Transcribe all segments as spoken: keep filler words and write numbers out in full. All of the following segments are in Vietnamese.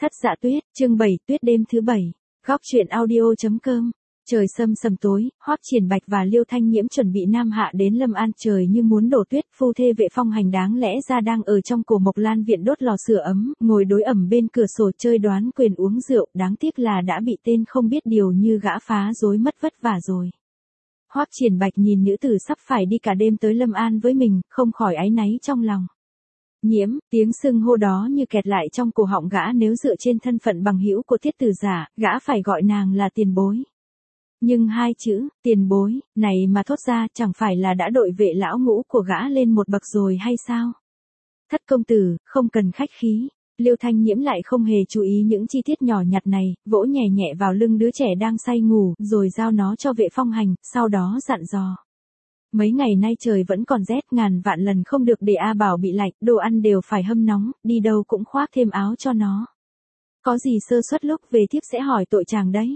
Thất Dạ Tuyết, chương bảy, Tuyết đêm thứ bảy. Góc truyện audio chấm com. Trời sâm sầm tối, Hoắc Triển Bạch và Liêu Thanh Nhiễm chuẩn bị nam hạ đến Lâm An, trời như muốn đổ tuyết, phu thê Vệ Phong Hành đáng lẽ ra đang ở trong cổ Mộc Lan viện đốt lò sưởi ấm, ngồi đối ẩm bên cửa sổ chơi đoán quyền uống rượu, đáng tiếc là đã bị tên không biết điều như gã phá rối mất vất vả rồi. Hoắc Triển Bạch nhìn nữ tử sắp phải đi cả đêm tới Lâm An với mình, không khỏi áy náy trong lòng. Nhiễm, tiếng xưng hô đó như kẹt lại trong cổ họng gã, nếu dựa trên thân phận bằng hữu của Tiết Tử Giả, gã phải gọi nàng là tiền bối. Nhưng hai chữ, tiền bối, này mà thốt ra chẳng phải là đã đội Vệ lão ngũ của gã lên một bậc rồi hay sao? Thất công tử, không cần khách khí. Liêu Thanh Nhiễm lại không hề chú ý những chi tiết nhỏ nhặt này, vỗ nhẹ nhẹ vào lưng đứa trẻ đang say ngủ, rồi giao nó cho Vệ Phong Hành, sau đó dặn dò. Mấy ngày nay trời vẫn còn rét, ngàn vạn lần không được để A Bảo bị lạnh, đồ ăn đều phải hâm nóng, đi đâu cũng khoác thêm áo cho nó. Có gì sơ suất lúc về thiếp sẽ hỏi tội chàng đấy.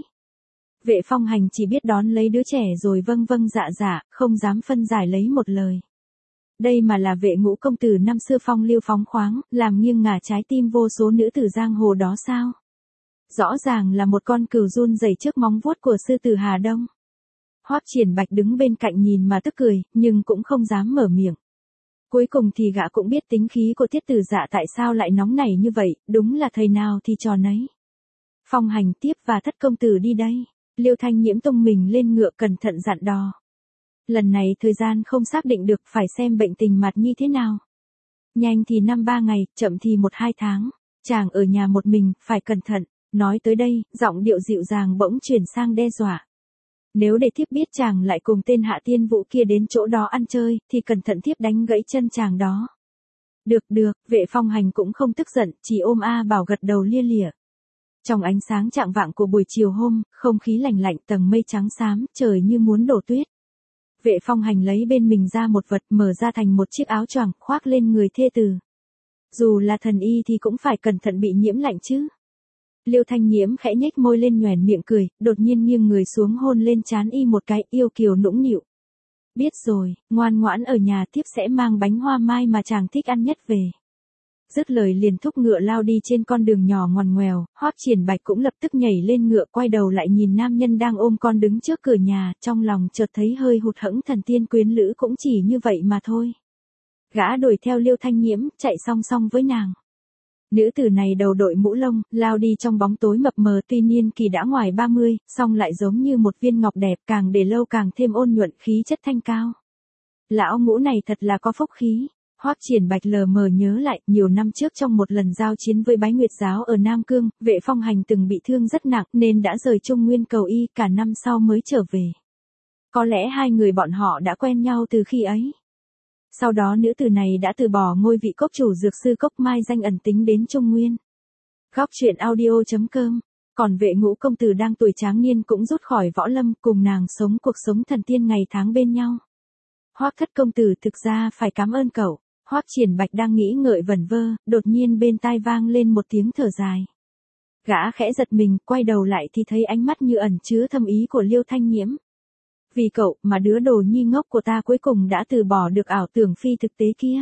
Vệ Phong Hành chỉ biết đón lấy đứa trẻ rồi vâng vâng dạ dạ, không dám phân giải lấy một lời. Đây mà là Vệ ngũ công tử năm xưa phong lưu phóng khoáng, làm nghiêng ngả trái tim vô số nữ tử giang hồ đó sao? Rõ ràng là một con cừu run rẩy trước móng vuốt của sư tử Hà Đông. Hoắc Triển Bạch đứng bên cạnh nhìn mà tức cười, nhưng cũng không dám mở miệng. Cuối cùng thì gã cũng biết tính khí của Tiết Tử Dạ tại sao lại nóng nảy như vậy, đúng là thầy nào thì trò nấy. Phong Hành tiếp và Thất công tử đi đây. Liêu Thanh Nhiễm tung mình lên ngựa cẩn thận dặn dò. Lần này thời gian không xác định được, phải xem bệnh tình Mạt Nhi thế nào. Nhanh thì năm ba ngày, chậm thì một hai tháng. Chàng ở nhà một mình, phải cẩn thận. Nói tới đây, giọng điệu dịu dàng bỗng chuyển sang đe dọa. Nếu để thiếp biết chàng lại cùng tên Hạ Tiên Vũ kia đến chỗ đó ăn chơi, thì cẩn thận thiếp đánh gãy chân chàng đó. Được được, Vệ Phong Hành cũng không tức giận, chỉ ôm A Bảo gật đầu lia lịa. Trong ánh sáng chạng vạng của buổi chiều hôm, không khí lạnh lạnh, tầng mây trắng xám, trời như muốn đổ tuyết. Vệ Phong Hành lấy bên mình ra một vật, mở ra thành một chiếc áo choàng, khoác lên người thê tử. Dù là thần y thì cũng phải cẩn thận bị nhiễm lạnh chứ. Liêu Thanh Nhiễm khẽ nhếch môi lên nhoẻn miệng cười, đột nhiên nghiêng người xuống hôn lên trán y một cái, yêu kiều nũng nịu. Biết rồi, ngoan ngoãn ở nhà tiếp sẽ mang bánh hoa mai mà chàng thích ăn nhất về. Dứt lời liền thúc ngựa lao đi trên con đường nhỏ ngoằn ngoèo, Hoắc Triển Bạch cũng lập tức nhảy lên ngựa, quay đầu lại nhìn nam nhân đang ôm con đứng trước cửa nhà, trong lòng chợt thấy hơi hụt hẫng, thần tiên quyến lữ cũng chỉ như vậy mà thôi. Gã đuổi theo Liêu Thanh Nhiễm, chạy song song với nàng. Nữ tử này đầu đội mũ lông, lao đi trong bóng tối mập mờ, tuy niên kỳ đã ngoài ba mươi, song lại giống như một viên ngọc đẹp, càng để lâu càng thêm ôn nhuận, khí chất thanh cao. Lão ngũ này thật là có phúc khí. Hoắc Triển Bạch lờ mờ nhớ lại, nhiều năm trước trong một lần giao chiến với Bái Nguyệt giáo ở Nam Cương, Vệ Phong Hành từng bị thương rất nặng nên đã rời Trung Nguyên cầu y, cả năm sau mới trở về. Có lẽ hai người bọn họ đã quen nhau từ khi ấy. Sau đó nữ tử này đã từ bỏ ngôi vị cốc chủ dược sư Cốc Mai danh ẩn tính đến Trung Nguyên. Góc truyện audio chấm com. Còn Vệ ngũ công tử đang tuổi tráng niên cũng rút khỏi võ lâm, cùng nàng sống cuộc sống thần tiên ngày tháng bên nhau. Hoắc thất công tử thực ra phải cảm ơn cậu. Hoắc Triển Bạch đang nghĩ ngợi vẩn vơ, đột nhiên bên tai vang lên một tiếng thở dài. Gã khẽ giật mình, quay đầu lại thì thấy ánh mắt như ẩn chứa thâm ý của Liêu Thanh Nhiễm. Vì cậu mà đứa đồ nhi ngốc của ta cuối cùng đã từ bỏ được ảo tưởng phi thực tế kia.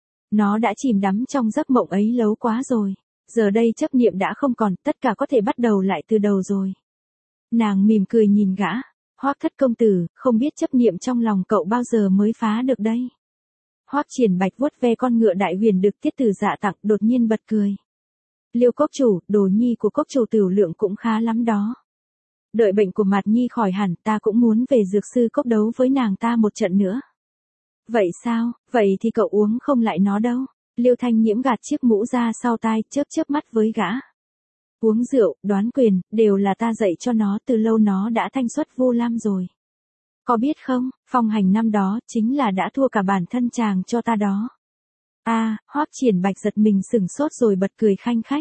Nó đã chìm đắm trong giấc mộng ấy lâu quá rồi. Giờ đây chấp niệm đã không còn, tất cả có thể bắt đầu lại từ đầu rồi. Nàng mỉm cười nhìn gã. Hoắc thất công tử, không biết chấp niệm trong lòng cậu bao giờ mới phá được đây. Hoắc Triển Bạch vuốt ve con ngựa đại huyền được Tiết Tử Dạ tặng, đột nhiên bật cười. Liêu cốc chủ, đồ nhi của cốc chủ Tửu Lượng cũng khá lắm đó. Đợi bệnh của Mạt Nhi khỏi hẳn, ta cũng muốn về dược sư cốc đấu với nàng ta một trận nữa. Vậy sao, vậy thì cậu uống không lại nó đâu. Liêu Thanh Nhiễm gạt chiếc mũ ra sau tai, chớp chớp mắt với gã. Uống rượu, đoán quyền, đều là ta dạy cho nó, từ lâu nó đã thanh xuất vô lam rồi. Có biết không, Phong Hành năm đó chính là đã thua cả bản thân chàng cho ta đó. A, à, Hoắc Triển Bạch giật mình sửng sốt rồi bật cười khanh khách.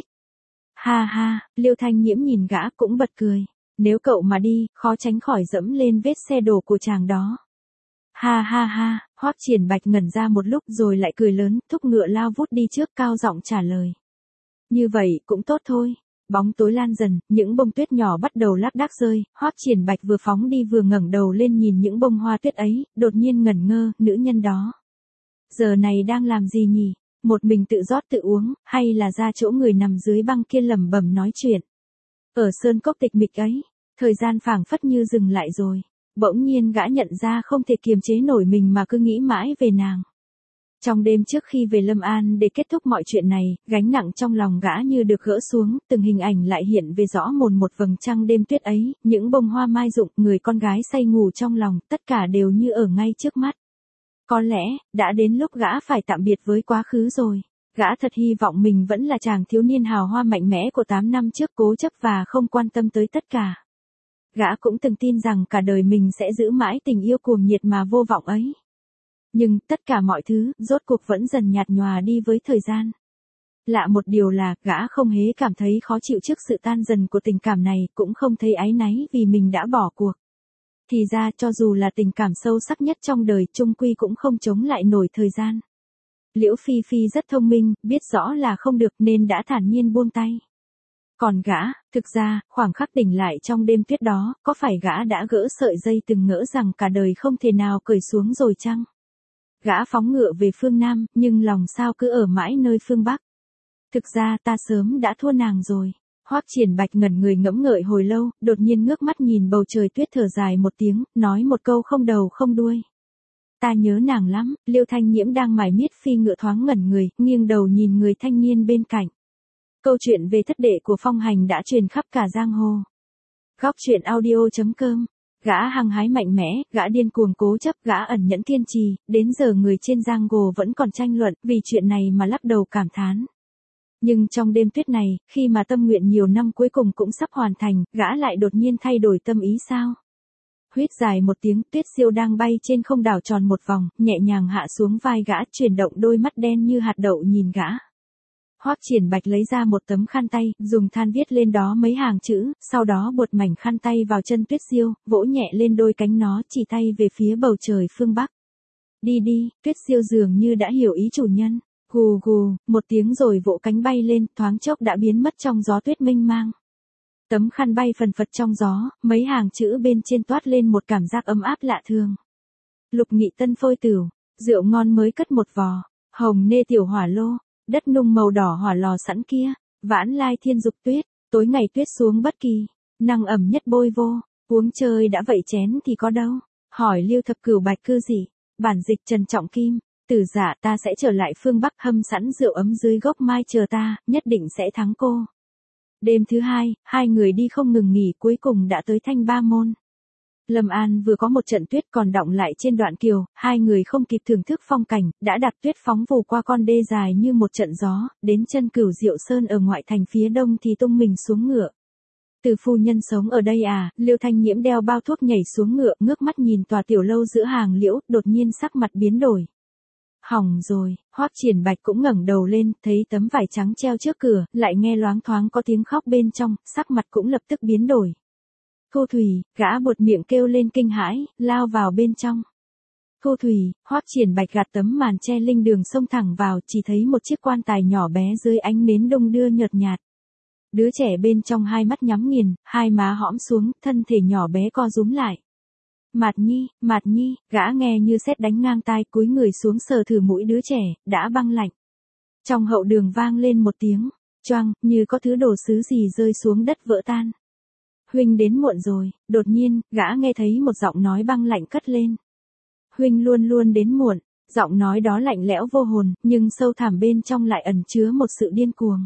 Ha ha, Liêu Thanh Nhiễm nhìn gã cũng bật cười. Nếu cậu mà đi, khó tránh khỏi dẫm lên vết xe đổ của chàng đó. Ha ha ha, Hoắc Triển Bạch ngẩn ra một lúc rồi lại cười lớn, thúc ngựa lao vút đi trước, cao giọng trả lời. Như vậy cũng tốt thôi. Bóng tối lan dần, những bông tuyết nhỏ bắt đầu lác đác rơi, Hoắc Triển Bạch vừa phóng đi vừa ngẩng đầu lên nhìn những bông hoa tuyết ấy, đột nhiên ngẩn ngơ, nữ nhân đó. Giờ này đang làm gì nhỉ? một mình tự rót tự uống, hay là ra chỗ người nằm dưới băng kia lẩm bẩm nói chuyện. Ở sơn cốc tịch mịch ấy, thời gian phảng phất như dừng lại rồi. Bỗng nhiên gã nhận ra không thể kiềm chế nổi mình mà cứ nghĩ mãi về nàng. Trong đêm trước khi về Lâm An để kết thúc mọi chuyện này, gánh nặng trong lòng gã như được gỡ xuống, từng hình ảnh lại hiện về rõ mồn một vầng trăng đêm tuyết ấy, những bông hoa mai rụng, người con gái say ngủ trong lòng, tất cả đều như ở ngay trước mắt. Có lẽ, đã đến lúc gã phải tạm biệt với quá khứ rồi. Gã thật hy vọng mình vẫn là chàng thiếu niên hào hoa mạnh mẽ của tám năm trước, cố chấp và không quan tâm tới tất cả. Gã cũng từng tin rằng cả đời mình sẽ giữ mãi tình yêu cuồng nhiệt mà vô vọng ấy. Nhưng tất cả mọi thứ, rốt cuộc vẫn dần nhạt nhòa đi với thời gian. Lạ một điều là, gã không hề cảm thấy khó chịu trước sự tan dần của tình cảm này, cũng không thấy áy náy vì mình đã bỏ cuộc. Thì ra cho dù là tình cảm sâu sắc nhất trong đời, chung quy cũng không chống lại nổi thời gian. Liễu Phi Phi rất thông minh, biết rõ là không được nên đã thản nhiên buông tay. Còn gã, thực ra, khoảng khắc tỉnh lại trong đêm tuyết đó, có phải gã đã gỡ sợi dây từng ngỡ rằng cả đời không thể nào cởi xuống rồi chăng? Gã phóng ngựa về phương Nam, nhưng lòng sao cứ ở mãi nơi phương Bắc. Thực ra ta sớm đã thua nàng rồi. Hoắc Triển Bạch ngẩn người ngẫm ngợi hồi lâu, đột nhiên ngước mắt nhìn bầu trời tuyết thở dài một tiếng, nói một câu không đầu không đuôi. Ta nhớ nàng lắm. Liêu Thanh Nhiễm đang mải miết phi ngựa thoáng ngẩn người, nghiêng đầu nhìn người thanh niên bên cạnh. Câu chuyện về thất đệ của Phong Hành đã truyền khắp cả giang hồ. Góc truyện audio chấm com. Gã hăng hái mạnh mẽ, gã điên cuồng cố chấp, gã ẩn nhẫn kiên trì, đến giờ người trên giang hồ vẫn còn tranh luận vì chuyện này mà lắc đầu cảm thán. Nhưng trong đêm tuyết này, khi mà tâm nguyện nhiều năm cuối cùng cũng sắp hoàn thành, gã lại đột nhiên thay đổi tâm ý sao? Huýt dài một tiếng, Tuyết Siêu đang bay trên không đảo tròn một vòng, nhẹ nhàng hạ xuống vai gã, chuyển động đôi mắt đen như hạt đậu nhìn gã. Hoắc Triển Bạch lấy ra một tấm khăn tay, dùng than viết lên đó mấy hàng chữ, sau đó buột mảnh khăn tay vào chân Tuyết Siêu, vỗ nhẹ lên đôi cánh nó, chỉ tay về phía bầu trời phương Bắc. Đi đi. Tuyết Siêu dường như đã hiểu ý chủ nhân. Gù gù, một tiếng rồi vỗ cánh bay lên, thoáng chốc đã biến mất trong gió tuyết mênh mang. Tấm khăn bay phần phật trong gió, mấy hàng chữ bên trên toát lên một cảm giác ấm áp lạ thường. Lục Nghị tân phôi tửu, rượu ngon mới cất một vò, hồng nê tiểu hỏa lô, đất nung màu đỏ hỏa lò sẵn kia, vãn lai thiên dục tuyết, tối ngày tuyết xuống bất kỳ, năng ẩm nhất bôi vô, uống chơi đã vậy chén thì có đâu. Hỏi Liêu Thập Cửu Bạch cư gì? Bản dịch Trần Trọng Kim. Tử giả, ta sẽ trở lại phương Bắc, hâm sẵn rượu ấm dưới gốc mai chờ ta, nhất định sẽ thắng cô. Đêm thứ hai, hai người đi không ngừng nghỉ, cuối cùng đã tới Thanh Ba Môn. Lâm An vừa có một trận tuyết còn đọng lại trên đoạn kiều, hai người không kịp thưởng thức phong cảnh, đã đặt tuyết phóng vù qua con đê dài như một trận gió, đến chân Cửu Diệu Sơn ở ngoại thành phía đông thì tung mình xuống ngựa. Từ phu nhân sống ở đây à? Liêu Thanh Nhiễm đeo bao thuốc nhảy xuống ngựa, ngước mắt nhìn tòa tiểu lâu giữa hàng liễu, đột nhiên sắc mặt biến đổi. Hỏng rồi. Hoắc Triển Bạch cũng ngẩng đầu lên, thấy tấm vải trắng treo trước cửa, lại nghe loáng thoáng có tiếng khóc bên trong, sắc mặt cũng lập tức biến đổi. Thu Thủy, gã buột miệng kêu lên kinh hãi, lao vào bên trong. Thu Thủy. Hoắc Triển Bạch gạt tấm màn che linh đường xông thẳng vào, chỉ thấy một chiếc quan tài nhỏ bé dưới ánh nến đung đưa nhợt nhạt. Đứa trẻ bên trong hai mắt nhắm nghiền, hai má hõm xuống, thân thể nhỏ bé co rúm lại. Mạt Nhi, Mạt Nhi, gã nghe như sét đánh ngang tai, cúi người xuống sờ thử mũi đứa trẻ, đã băng lạnh. Trong hậu đường vang lên một tiếng, choang, như có thứ đồ sứ gì rơi xuống đất vỡ tan. Huynh đến muộn rồi. Đột nhiên, gã nghe thấy một giọng nói băng lạnh cất lên. Huynh luôn luôn đến muộn. Giọng nói đó lạnh lẽo vô hồn, nhưng sâu thẳm bên trong lại ẩn chứa một sự điên cuồng.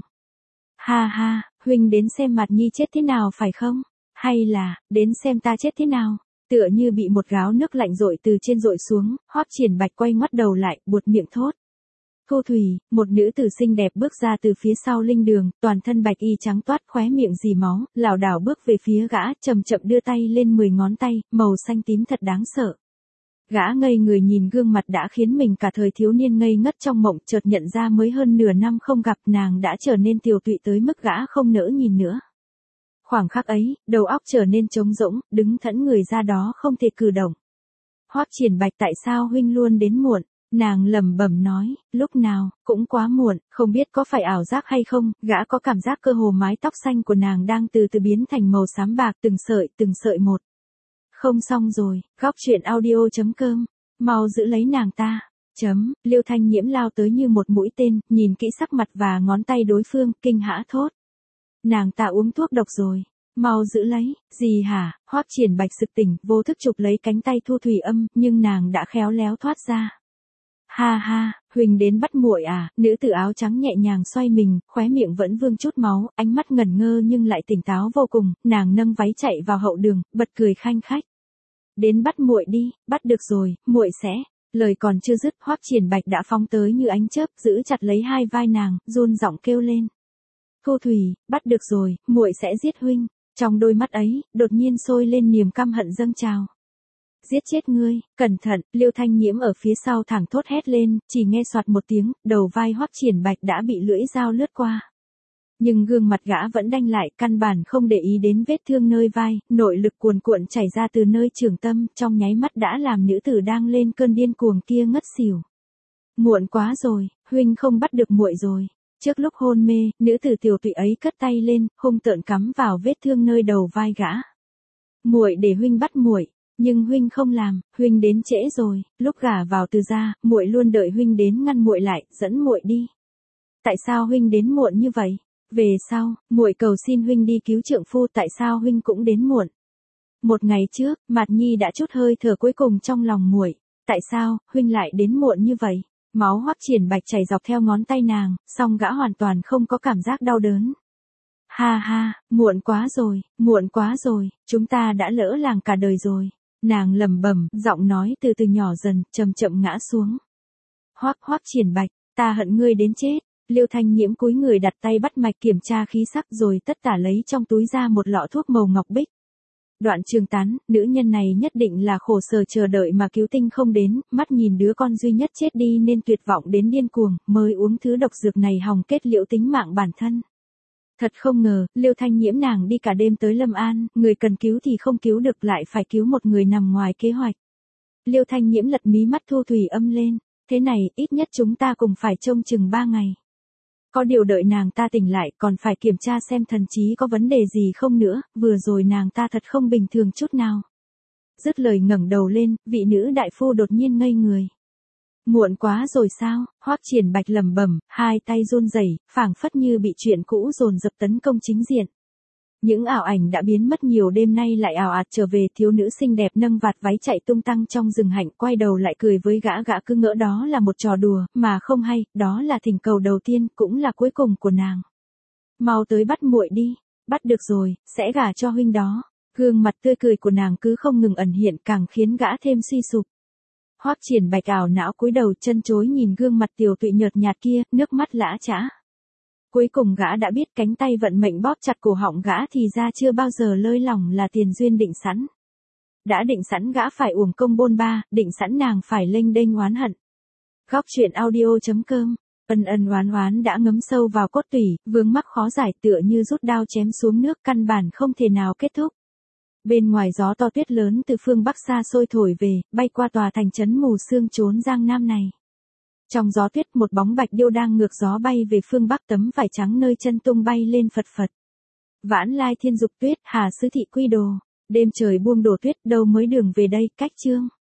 Ha ha, huynh đến xem Mạt Nhi chết thế nào phải không? Hay là, đến xem ta chết thế nào? Tựa như bị một gáo nước lạnh dội từ trên dội xuống, Hoắc Triển Bạch quay ngoắt đầu lại, buột miệng thốt. Thu Thủy, một nữ tử xinh đẹp bước ra từ phía sau linh đường, toàn thân bạch y trắng toát, khóe miệng rỉ máu, lảo đảo bước về phía gã, chậm chậm đưa tay lên mười ngón tay, màu xanh tím thật đáng sợ. Gã ngây người nhìn gương mặt đã khiến mình cả thời thiếu niên ngây ngất trong mộng, chợt nhận ra mới hơn nửa năm không gặp nàng đã trở nên tiều tụy tới mức gã không nỡ nhìn nữa. Khoảng khắc ấy, đầu óc trở nên trống rỗng, đứng thẫn người ra đó không thể cử động. Hoắc Triển Bạch, tại sao huynh luôn đến muộn? Nàng lẩm bẩm nói, lúc nào, cũng quá muộn, không biết có phải ảo giác hay không, gã có cảm giác cơ hồ mái tóc xanh của nàng đang từ từ biến thành màu xám bạc, từng sợi, từng sợi một. Không xong rồi. Góc truyện audio chấm com, mau giữ lấy nàng ta. Chấm, Liêu Thanh Nhiễm lao tới như một mũi tên, nhìn kỹ sắc mặt và ngón tay đối phương, kinh hãi thốt. Nàng ta uống thuốc độc rồi. Mau giữ lấy. Gì hả? Hoắc Triển Bạch sực tỉnh, vô thức chụp lấy cánh tay Thu Thủy Âm, nhưng nàng đã khéo léo thoát ra. Ha ha, huynh đến bắt muội à? Nữ tử áo trắng nhẹ nhàng xoay mình, khóe miệng vẫn vương chút máu, ánh mắt ngẩn ngơ nhưng lại tỉnh táo vô cùng, nàng nâng váy chạy vào hậu đường, bật cười khanh khách. Đến bắt muội đi, bắt được rồi, muội sẽ. Lời còn chưa dứt, Hoắc Triển Bạch đã phóng tới như ánh chớp, giữ chặt lấy hai vai nàng, run giọng kêu lên. Thu Thủy, bắt được rồi, muội sẽ giết huynh. Trong đôi mắt ấy, đột nhiên sôi lên niềm căm hận dâng trào. Giết chết ngươi, cẩn thận, Liêu Thanh Nhiễm ở phía sau thẳng thốt hét lên, chỉ nghe soạt một tiếng, đầu vai Hoắc Triển Bạch đã bị lưỡi dao lướt qua. Nhưng gương mặt gã vẫn đanh lại, căn bản không để ý đến vết thương nơi vai, nội lực cuồn cuộn chảy ra từ nơi trường tâm, trong nháy mắt đã làm nữ tử đang lên cơn điên cuồng kia ngất xỉu. Muộn quá rồi, huynh không bắt được muội rồi. Trước lúc hôn mê, nữ tử tiểu tụy ấy cất tay lên, hung tợn cắm vào vết thương nơi đầu vai gã. Muội để huynh bắt muội, nhưng huynh không làm, huynh đến trễ rồi, lúc gả vào từ gia, muội luôn đợi huynh đến ngăn muội lại, dẫn muội đi. Tại sao huynh đến muộn như vậy? Về sau, muội cầu xin huynh đi cứu trượng phu, tại sao huynh cũng đến muộn? Một ngày trước, Mạt Nhi đã chút hơi thở cuối cùng trong lòng muội, tại sao huynh lại đến muộn như vậy? Máu Hoắc Triển Bạch chảy dọc theo ngón tay nàng, song gã hoàn toàn không có cảm giác đau đớn. Ha ha, muộn quá rồi, muộn quá rồi, chúng ta đã lỡ làng cả đời rồi. Nàng lẩm bẩm, giọng nói từ từ nhỏ dần, chậm chậm ngã xuống. Hoắc Hoắc Triển Bạch, ta hận ngươi đến chết. Liêu Thanh Nhiễm cúi người đặt tay bắt mạch kiểm tra khí sắc rồi tất tả lấy trong túi ra một lọ thuốc màu ngọc bích. Đoạn Trường Tán, nữ nhân này nhất định là khổ sở chờ đợi mà cứu tinh không đến, mắt nhìn đứa con duy nhất chết đi nên tuyệt vọng đến điên cuồng, mới uống thứ độc dược này hòng kết liễu tính mạng bản thân. Thật không ngờ, Liêu Thanh Nhiễm nàng đi cả đêm tới Lâm An, người cần cứu thì không cứu được lại phải cứu một người nằm ngoài kế hoạch. Liêu Thanh Nhiễm lật mí mắt Thu Thủy Âm lên, thế này, ít nhất chúng ta cùng phải trông chừng ba ngày. Có điều đợi nàng ta tỉnh lại còn phải kiểm tra xem thần trí có vấn đề gì không nữa, vừa rồi nàng ta thật không bình thường chút nào. Dứt lời ngẩng đầu lên, vị nữ đại phu đột nhiên ngây người. Muộn quá rồi sao? Hoắc Triển Bạch lẩm bẩm, hai tay run rẩy, phảng phất như bị chuyện cũ dồn dập tấn công chính diện. Những ảo ảnh đã biến mất nhiều đêm nay lại ào ạt trở về, thiếu nữ xinh đẹp nâng vạt váy chạy tung tăng trong rừng hạnh, quay đầu lại cười với gã, gã cứ ngỡ đó là một trò đùa, mà không hay, đó là thỉnh cầu đầu tiên, cũng là cuối cùng của nàng. Mau tới bắt muội đi, bắt được rồi, sẽ gả cho huynh đó. Gương mặt tươi cười của nàng cứ không ngừng ẩn hiện, càng khiến gã thêm suy sụp. Hoắc Triển Bạch ảo não cúi đầu chân chối nhìn gương mặt tiểu tụy nhợt nhạt kia, nước mắt lã chã. Cuối cùng gã đã biết cánh tay vận mệnh bóp chặt cổ họng gã thì ra chưa bao giờ lơi lỏng là tiền duyên định sẵn. Đã định sẵn gã phải uổng công bôn ba, định sẵn nàng phải lênh đênh oán hận. Góc truyện audio chấm com, ân ân oán oán đã ngấm sâu vào cốt tủy, vướng mắc khó giải tựa như rút đao chém xuống nước, căn bản không thể nào kết thúc. Bên ngoài gió to tuyết lớn từ phương Bắc xa xôi thổi về, bay qua tòa thành trấn mù sương chốn Giang Nam này. Trong gió tuyết một bóng bạch điêu đang ngược gió bay về phương Bắc, tấm vải trắng nơi chân tung bay lên phật phật. Vãn lai thiên dục tuyết, hà sứ thị quy đồ. Đêm trời buông đổ tuyết, đâu mới đường về đây, cách chương.